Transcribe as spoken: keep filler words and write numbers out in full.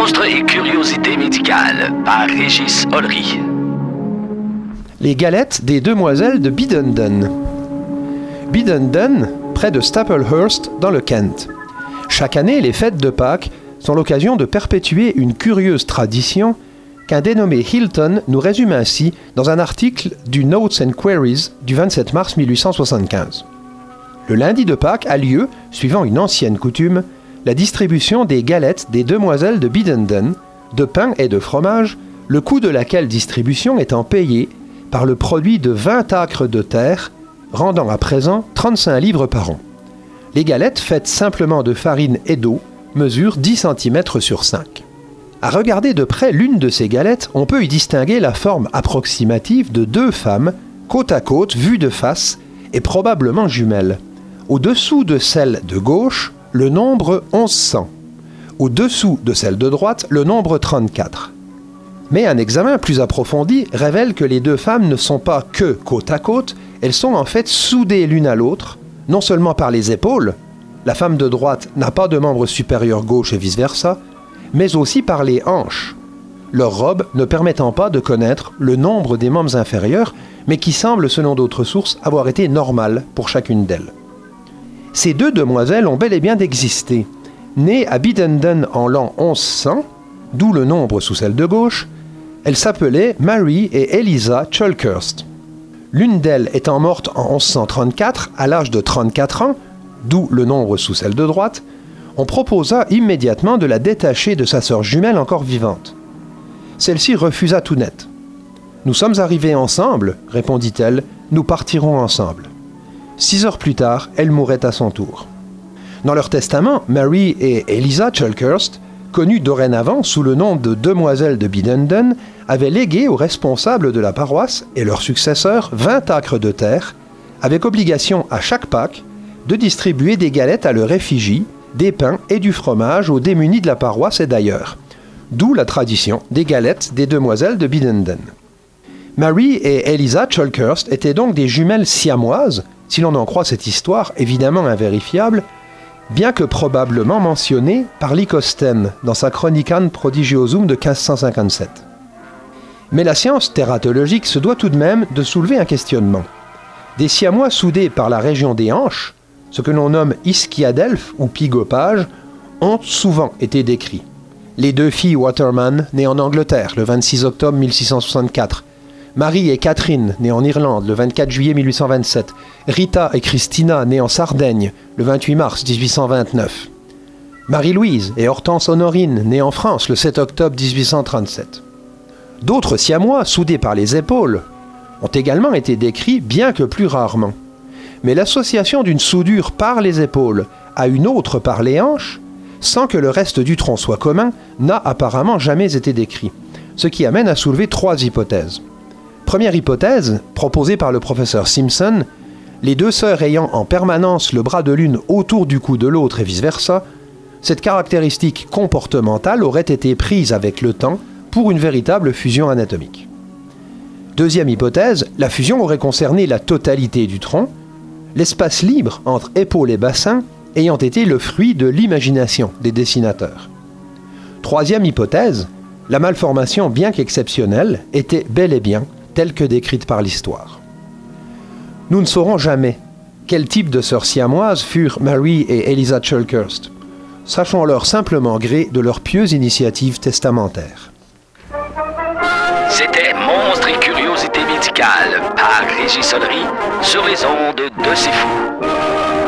Monstres et curiosités médicales par Régis Ollery. Les galettes des demoiselles de Biddenden. Biddenden, près de Staplehurst, dans le Kent. Chaque année, les fêtes de Pâques sont l'occasion de perpétuer une curieuse tradition qu'un dénommé Hilton nous résume ainsi dans un article du Notes and Queries du vingt-sept mars mille huit cent soixante-quinze. Le lundi de Pâques a lieu, suivant une ancienne coutume, la distribution des galettes des demoiselles de Biddenden, de pain et de fromage, le coût de laquelle distribution étant payé par le produit de vingt acres de terre, rendant à présent trente-cinq livres par an. Les galettes, faites simplement de farine et d'eau, mesurent dix centimètres sur cinq. À regarder de près l'une de ces galettes, on peut y distinguer la forme approximative de deux femmes, côte à côte, vues de face, et probablement jumelles. Au-dessous de celle de gauche, le nombre onze cents. Au-dessous de celle de droite, le nombre trente-quatre. Mais un examen plus approfondi révèle que les deux femmes ne sont pas que côte à côte, elles sont en fait soudées l'une à l'autre, non seulement par les épaules, la femme de droite n'a pas de membre supérieur gauche et vice-versa, mais aussi par les hanches, leur robe ne permettant pas de connaître le nombre des membres inférieurs, mais qui semble, selon d'autres sources, avoir été normale pour chacune d'elles. Ces deux demoiselles ont bel et bien existé. Nées à Biddenden en l'an onze cents, d'où le nombre sous celle de gauche, elles s'appelaient Mary et Eliza Chulkhurst. L'une d'elles étant morte en onze cent trente-quatre à l'âge de trente-quatre ans, d'où le nombre sous celle de droite, on proposa immédiatement de la détacher de sa sœur jumelle encore vivante. Celle-ci refusa tout net. « Nous sommes arrivés ensemble, répondit-elle, nous partirons ensemble. » Six heures plus tard, elle mourait à son tour. Dans leur testament, Mary et Eliza Chulkhurst, connues dorénavant sous le nom de demoiselles de Biddenden, avaient légué aux responsables de la paroisse et leurs successeurs vingt acres de terre, avec obligation à chaque Pâques de distribuer des galettes à leur effigie, des pains et du fromage aux démunis de la paroisse et d'ailleurs. D'où la tradition des galettes des demoiselles de Biddenden. Mary et Eliza Chulkhurst étaient donc des jumelles siamoises, si l'on en croit cette histoire évidemment invérifiable, bien que probablement mentionnée par Lycostène dans sa Chronicon Prodigiosum de quinze cent cinquante-sept. Mais la science tératologique se doit tout de même de soulever un questionnement. Des siamois soudés par la région des hanches, ce que l'on nomme ischiadelphes ou pygopage, ont souvent été décrits. Les deux filles Waterman, nées en Angleterre le vingt-six octobre mille six cent soixante-quatre, Marie et Catherine, nées en Irlande le vingt-quatre juillet mille huit cent vingt-sept, Rita et Christina, nées en Sardaigne le vingt-huit mars dix-huit cent vingt-neuf, Marie-Louise et Hortense Honorine, nées en France le sept octobre dix-huit cent trente-sept. D'autres siamois, soudés par les épaules, ont également été décrits, bien que plus rarement. Mais l'association d'une soudure par les épaules à une autre par les hanches, sans que le reste du tronc soit commun, n'a apparemment jamais été décrit, ce qui amène à soulever trois hypothèses. Première hypothèse, proposée par le professeur Simpson, les deux sœurs ayant en permanence le bras de l'une autour du cou de l'autre et vice-versa, cette caractéristique comportementale aurait été prise avec le temps pour une véritable fusion anatomique. Deuxième hypothèse, la fusion aurait concerné la totalité du tronc, l'espace libre entre épaules et bassin ayant été le fruit de l'imagination des dessinateurs. Troisième hypothèse, la malformation, bien qu'exceptionnelle, était bel et bien telle que décrite par l'histoire. Nous ne saurons jamais quel type de sœurs siamoises furent Mary et Eliza Chulkhurst. Sachons-leur simplement gré de leur pieuse initiative testamentaire. C'était Monstres et curiosités médicales par Régis Ollery sur les ondes de C'est Fou.